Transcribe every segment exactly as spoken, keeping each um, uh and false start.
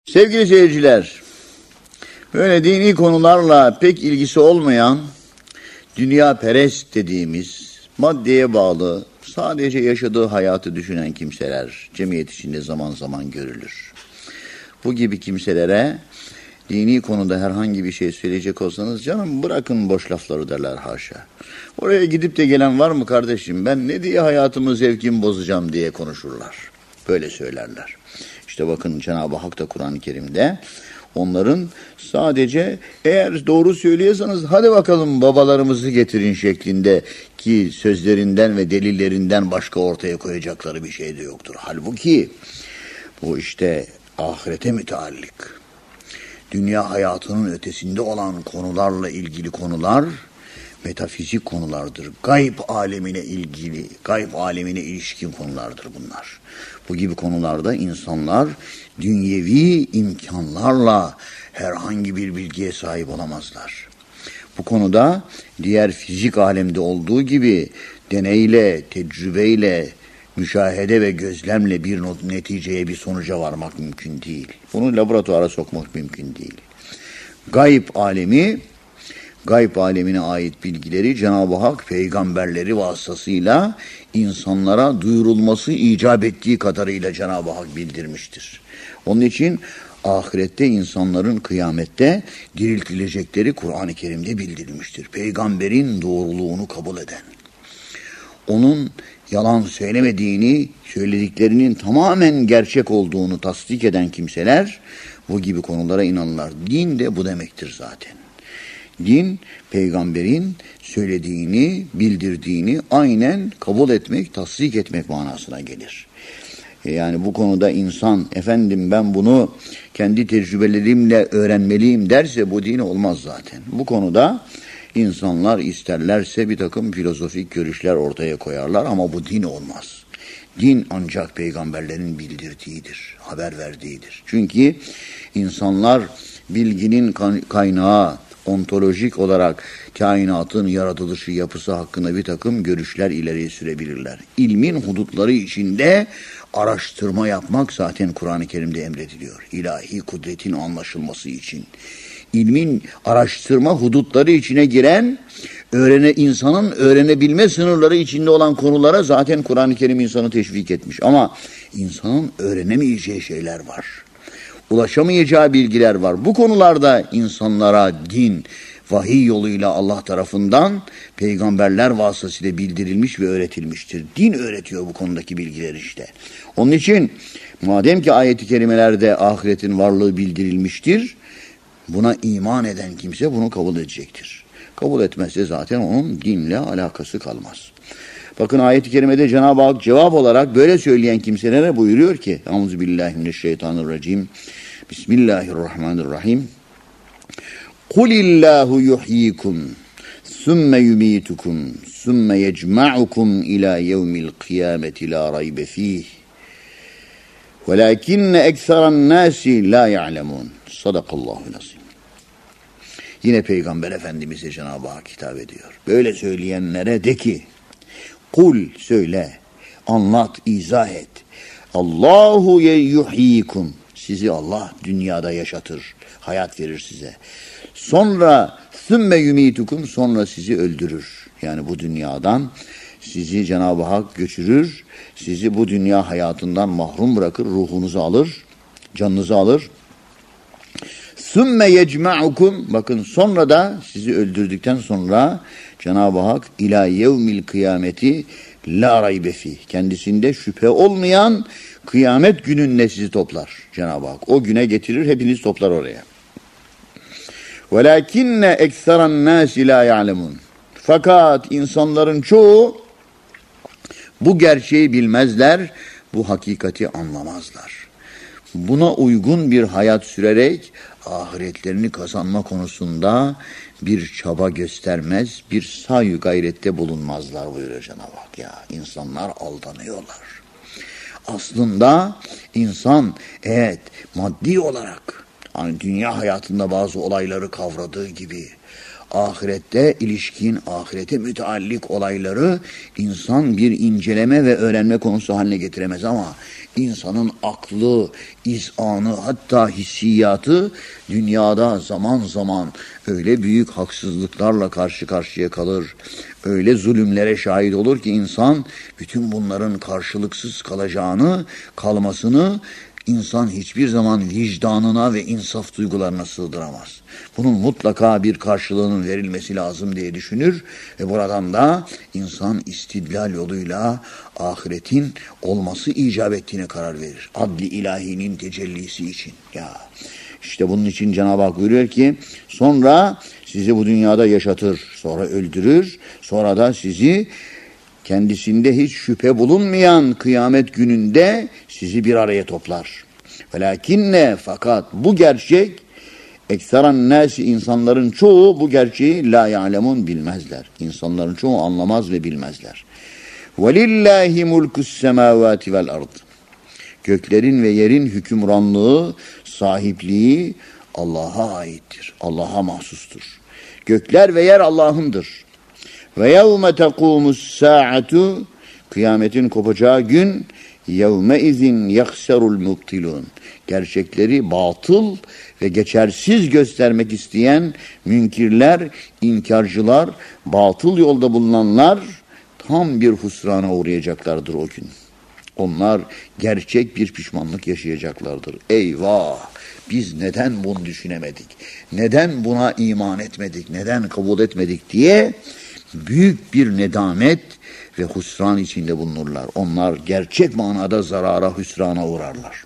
Sevgili seyirciler, böyle dini konularla pek ilgisi olmayan, dünya perest dediğimiz, maddeye bağlı, sadece yaşadığı hayatı düşünen kimseler cemiyet içinde zaman zaman görülür. Bu gibi kimselere dini konuda herhangi bir şey söyleyecek olsanız, canım bırakın boş lafları derler, haşa. Oraya gidip de gelen var mı kardeşim, ben ne diye hayatımı, zevkimi bozacağım diye konuşurlar. Böyle söylerler. İşte bakın Cenab-ı Hak da Kur'an-ı Kerim'de onların sadece eğer doğru söylüyorsanız hadi bakalım babalarımızı getirin şeklinde ki sözlerinden ve delillerinden başka ortaya koyacakları bir şey de yoktur. Halbuki bu işte ahirete müteallik, dünya hayatının ötesinde olan konularla ilgili konular metafizik konulardır. Gayb alemine ilgili, gayb alemine ilişkin konulardır bunlar. Bu gibi konularda insanlar dünyevi imkanlarla herhangi bir bilgiye sahip olamazlar. Bu konuda diğer fizik alemde olduğu gibi deneyle, tecrübeyle, müşahede ve gözlemle bir neticeye, bir sonuca varmak mümkün değil. Bunu laboratuvara sokmak mümkün değil. Gayb alemi, gayb alemine ait bilgileri Cenab-ı Hak peygamberleri vasıtasıyla insanlara duyurulması icap ettiği kadarıyla Cenab-ı Hak bildirmiştir. Onun için ahirette insanların kıyamette diriltilecekleri Kur'an-ı Kerim'de bildirilmiştir. Peygamberin doğruluğunu kabul eden, onun yalan söylemediğini, söylediklerinin tamamen gerçek olduğunu tasdik eden kimseler bu gibi konulara inanırlar. Din de bu demektir zaten. Din, peygamberin söylediğini, bildirdiğini aynen kabul etmek, tasdik etmek manasına gelir. Yani bu konuda insan, efendim ben bunu kendi tecrübelerimle öğrenmeliyim derse bu din olmaz zaten. Bu konuda insanlar isterlerse bir takım filozofik görüşler ortaya koyarlar ama bu din olmaz. Din ancak peygamberlerin bildirdiğidir, haber verdiğidir. Çünkü insanlar bilginin kaynağı, ontolojik olarak kainatın yaratılışı, yapısı hakkında bir takım görüşler ileri sürebilirler. İlmin hudutları içinde araştırma yapmak zaten Kur'an-ı Kerim'de emrediliyor. İlahi kudretin anlaşılması için. İlmin araştırma hudutları içine giren, öğrene, insanın öğrenebilme sınırları içinde olan konulara zaten Kur'an-ı Kerim insanı teşvik etmiş. Ama insanın öğrenemeyeceği şeyler var. Ulaşamayacağı bilgiler var. Bu konularda insanlara din, vahiy yoluyla Allah tarafından peygamberler vasıtasıyla bildirilmiş ve öğretilmiştir. Din öğretiyor bu konudaki bilgiler işte. Onun için madem ki ayet-i kerimelerde ahiretin varlığı bildirilmiştir, buna iman eden kimse bunu kabul edecektir. Kabul etmezse zaten onun dinle alakası kalmaz. Bakın ayet-i kerimede Cenab-ı Hak cevap olarak böyle söyleyen kimselere buyuruyor ki Euzubillahimineşşeytanirracim. Bismillahirrahmanirrahim. Kulillahu yuhyikum sümme yumitukum sümme yecma'ukum ila yevmil kıyameti la raybe fih. Velakinne ekseran nasi la ya'lemun. Sadakallahu nazim. Yine Peygamber Efendimiz'e Cenab-ı Hak hitap ediyor. Böyle söyleyenlere de ki kul söyle, anlat, izah et. Allahu yuhyikum. Sizi Allah dünyada yaşatır, hayat verir size. Sonra sümme yumitukum, sonra sizi öldürür. Yani bu dünyadan sizi Cenab-ı Hak götürür, sizi bu dünya hayatından mahrum bırakır, ruhunuzu alır, canınızı alır. Sümme yecma'ukum, bakın sonra da sizi öldürdükten sonra Cenab-ı Hak ila yevmil kıyameti la raybe fih, kendisinde şüphe olmayan kıyamet gününde sizi toplar Cenab-ı Hak. O güne getirir, hepiniz toplar oraya. Velakinne ekseran nasi la ya'lemun. Fakat insanların çoğu bu gerçeği bilmezler, bu hakikati anlamazlar. Buna uygun bir hayat sürerek ahiretlerini kazanma konusunda bir çaba göstermez, bir sahi gayrette bulunmazlar buyuruyor Cenab-ı Hak. Ya insanlar aldanıyorlar. Aslında insan evet maddi olarak hani dünya hayatında bazı olayları kavradığı gibi ahirette ilişkin, ahirete müteallik olayları insan bir inceleme ve öğrenme konusu haline getiremez ama insanın aklı, izanı, hatta hissiyatı dünyada zaman zaman öyle büyük haksızlıklarla karşı karşıya kalır. Öyle zulümlere şahit olur ki insan bütün bunların karşılıksız kalacağını, kalmasını İnsan hiçbir zaman vicdanına ve insaf duygularına sığdıramaz. Bunun mutlaka bir karşılığının verilmesi lazım diye düşünür ve buradan da insan istidlal yoluyla ahiretin olması icap ettiğine karar verir. Adli ilahinin tecellisi için. Ya işte bunun için Cenab-ı Hak buyuruyor ki sonra sizi bu dünyada yaşatır, sonra öldürür, sonra da sizi kendisinde hiç şüphe bulunmayan kıyamet gününde sizi bir araya toplar. Velakinne fakat bu gerçek ekseran nasi insanların çoğu bu gerçeği la ya'lemun bilmezler. İnsanların çoğu anlamaz ve bilmezler. Velillahi mulkus semavati vel ard. Göklerin ve yerin hükümranlığı, sahipliği Allah'a aittir. Allah'a mahsustur. Gökler ve yer Allah'ındır. Ve yevme tekumus sa'atu kıyametin kopacağı gün yevme izin yakserul mubtilun. Gerçekleri batıl ve geçersiz göstermek isteyen münkirler, inkarcılar, batıl yolda bulunanlar tam bir husrana uğrayacaklardır o gün. Onlar gerçek bir pişmanlık yaşayacaklardır. Eyvah! Biz neden bunu düşünemedik? Neden buna iman etmedik? Neden kabul etmedik diye büyük bir nedamet ve husran içinde bulunurlar. Onlar gerçek manada zarara, hüsrana uğrarlar.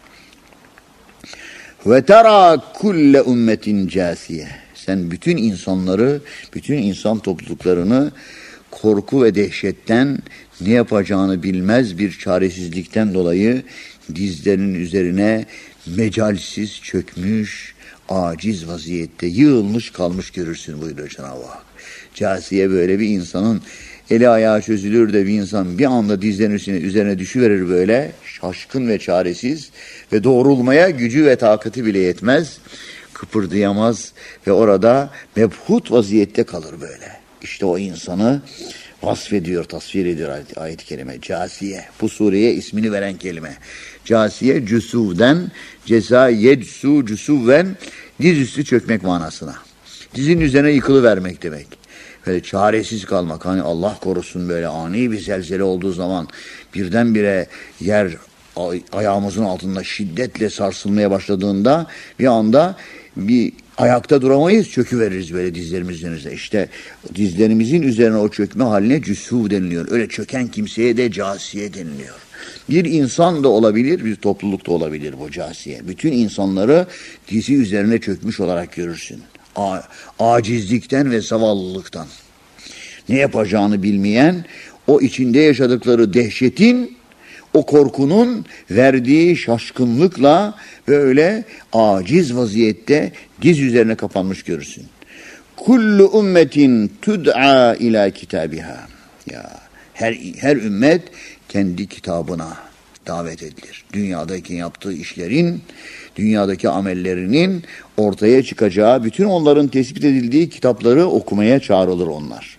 Ve tera kulle ummetin casiye. Sen bütün insanları, bütün insan topluluklarını korku ve dehşetten ne yapacağını bilmez bir çaresizlikten dolayı dizlerinin üzerine mecalsiz çökmüş, aciz vaziyette yığılmış kalmış görürsün buyuruyor Cenab-ı Hak. Casiye böyle bir insanın eli ayağı çözülür de bir insan bir anda dizlerinin üzerine, üzerine düşüverir böyle şaşkın ve çaresiz ve doğrulmaya gücü ve takati bile yetmez. Kıpırdayamaz ve orada mebhut vaziyette kalır böyle. İşte o insanı vasfediyor, tasvir ediyor ayet- ayet-i kerime. Casiye. Bu sureye ismini veren kelime. Casiye cüsuvden, ceza yedsu cüsuvven dizüstü çökmek manasına. Dizin üzerine yıkılıvermek demek. Böyle çaresiz kalmak. Hani Allah korusun böyle ani bir zelzele olduğu zaman birdenbire yer ay- ayağımızın altında şiddetle sarsılmaya başladığında bir anda bir ayakta duramayız, çöküveririz böyle dizlerimizin üzerine. İşte dizlerimizin üzerine o çökme haline cüsûv deniliyor. Öyle çöken kimseye de casiye deniliyor. Bir insan da olabilir, bir topluluk da olabilir bu casiye. Bütün insanları dizi üzerine çökmüş olarak görürsün. A- acizlikten ve zavallılıktan. Ne yapacağını bilmeyen, o içinde yaşadıkları dehşetin, o korkunun verdiği şaşkınlıkla böyle aciz vaziyette diz üzerine kapanmış görürsün. Kullu ummetin tud'a ila kitabiha. Ya her her ümmet kendi kitabına davet edilir. Dünyadaki yaptığı işlerin, dünyadaki amellerinin ortaya çıkacağı, bütün onların tespit edildiği kitapları okumaya çağrılır onlar.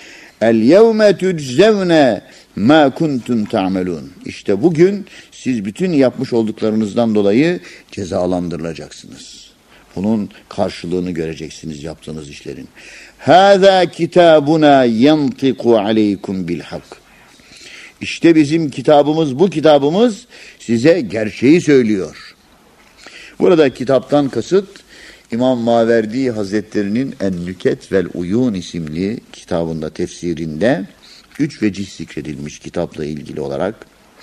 El yevme tüczevne ma kuntum ta'melun. İşte bugün siz bütün yapmış olduklarınızdan dolayı cezalandırılacaksınız. Bunun karşılığını göreceksiniz yaptığınız işlerin. Hâzâ kitâbuna yantiku aleykum bil hak. İşte bizim kitabımız, bu kitabımız size gerçeği söylüyor. Burada kitaptan kasıt İmam Maverdi Hazretleri'nin En-Nüket vel Uyun isimli kitabında, tefsirinde üç vecih zikredilmiş kitapla ilgili olarak.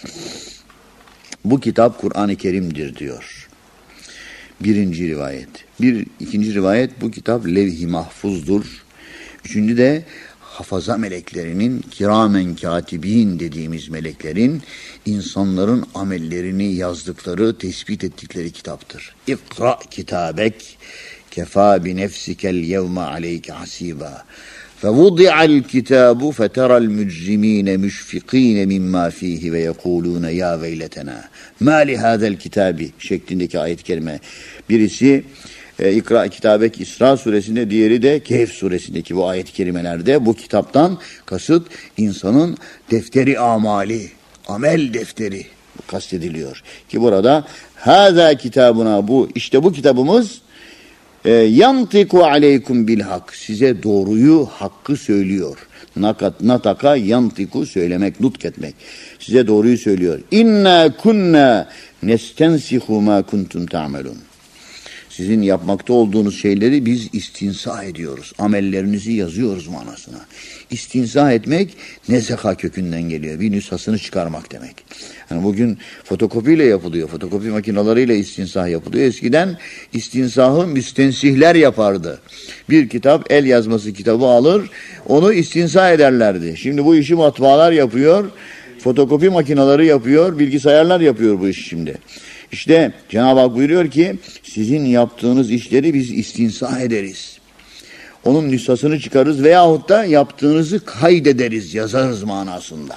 Bu kitap Kur'an-ı Kerim'dir diyor. Birinci rivayet. Bir, ikinci rivayet bu kitap levh-i mahfuzdur. Üçüncü de hafaza meleklerinin, kiramen katibin dediğimiz meleklerin insanların amellerini yazdıkları, tespit ettikleri kitaptır. İkra kitabek kefa bi nefsikel yevme aleyke hasiba. فَوُضِعَ الْكِتَابُ فَتَرَى الْمُجْرِم۪ينَ مُشْفِق۪ينَ مِمَّا ف۪يهِ وَيَقُولُونَ يَا وَيْلَتَنَا مَا لِهَذَا الْكِتَابِ şeklindeki ayet-i kerime. Birisi e, İkra, Kitabek İsra suresinde, diğeri de Kehf suresindeki bu ayet-i kerimelerde bu kitaptan kasıt insanın defteri amali, amel defteri kastediliyor. Ki burada hâzâ kitabuna, bu işte bu kitabımız e, yantiku aleykum bil hak, size doğruyu, hakkı söylüyor. Nakat, nataka yantiku, söylemek, nutk etmek. Size doğruyu söylüyor. İnna kunna nestensihu ma kuntum ta'melun. Sizin yapmakta olduğunuz şeyleri biz istinsa ediyoruz. Amellerinizi yazıyoruz manasına. İstinsa etmek nezeha kökünden geliyor. Bir nüshasını çıkarmak demek. Yani bugün fotokopiyle yapılıyor. Fotokopi makinalarıyla istinsah yapılıyor. Eskiden istinsahı müstensihler yapardı. Bir kitap, el yazması kitabı alır, onu istinsa ederlerdi. Şimdi bu işi matbaalar yapıyor, fotokopi makineleri yapıyor, bilgisayarlar yapıyor bu işi şimdi. İşte Cenab-ı Hak buyuruyor ki sizin yaptığınız işleri biz istinsa ederiz. Onun nüshasını çıkarırız veyahut da yaptığınızı kaydederiz, yazarız manasında.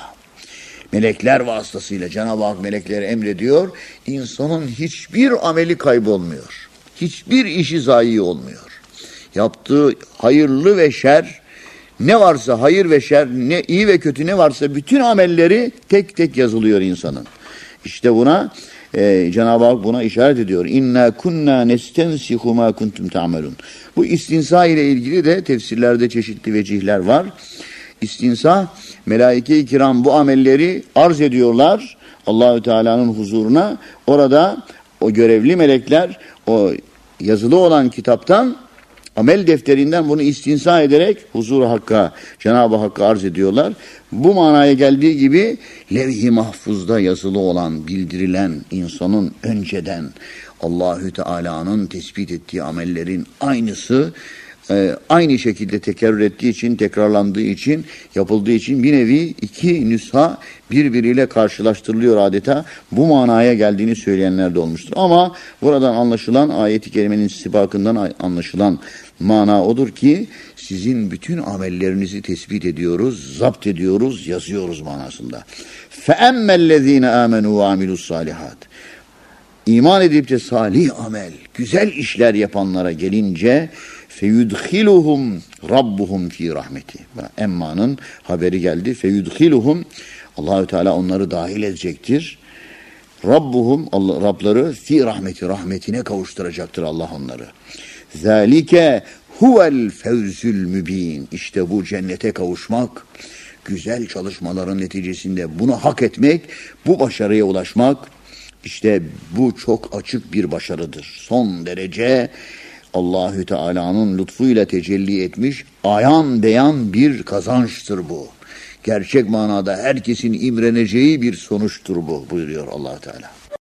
Melekler vasıtasıyla Cenab-ı Hak melekleri emrediyor. İnsanın hiçbir ameli kaybolmuyor. Hiçbir işi zayi olmuyor. Yaptığı hayırlı ve şer, ne varsa hayır ve şer, ne iyi ve kötü ne varsa bütün amelleri tek tek yazılıyor insanın. İşte buna Ee, Cenab-ı Hak buna işaret ediyor. İnna kunna nestensihu ma kuntum ta'melun. Bu istinsa ile ilgili de tefsirlerde çeşitli vecihler var. İstinsa, melaike-i kiram bu amelleri arz ediyorlar Allahü Teala'nın huzuruna. Orada o görevli melekler o yazılı olan kitaptan, amel defterinden bunu istinsa ederek huzur-u Hakk'a, Cenab-ı Hakk'a arz ediyorlar. Bu manaya geldiği gibi levh-i mahfuzda yazılı olan, bildirilen insanın önceden Allahü Teala'nın tespit ettiği amellerin aynısı, e, aynı şekilde tekerrür ettiği için, tekrarlandığı için, yapıldığı için bir nevi iki nüsha birbiriyle karşılaştırılıyor adeta. Bu manaya geldiğini söyleyenler de olmuştur. Ama buradan anlaşılan, ayet-i kerimenin sibakından anlaşılan mana odur ki sizin bütün amellerinizi tespit ediyoruz, zapt ediyoruz, yazıyoruz manasında. فَاَمَّا الَّذ۪ينَ آمَنُوا وَعَمِلُوا الصَّالِحَاتِ İman edip de salih amel, güzel işler yapanlara gelince فَيُدْخِلُهُمْ رَبُّهُمْ ف۪ي rahmeti. Emma'nın haberi geldi. فَيُدْخِلُهُمْ Allahü Teala onları dahil edecektir. Rabbuhum, Allah, Rabları fi rahmeti, rahmetine kavuşturacaktır Allah onları. Zalike huvel fevzül mübin. İşte bu cennete kavuşmak, güzel çalışmaların neticesinde bunu hak etmek, bu başarıya ulaşmak, işte bu çok açık bir başarıdır. Son derece Allahü Teala'nın lütfuyla tecelli etmiş, ayan beyan bir kazançtır bu. Gerçek manada herkesin imreneceği bir sonuçtur bu, buyuruyor Allah Teala.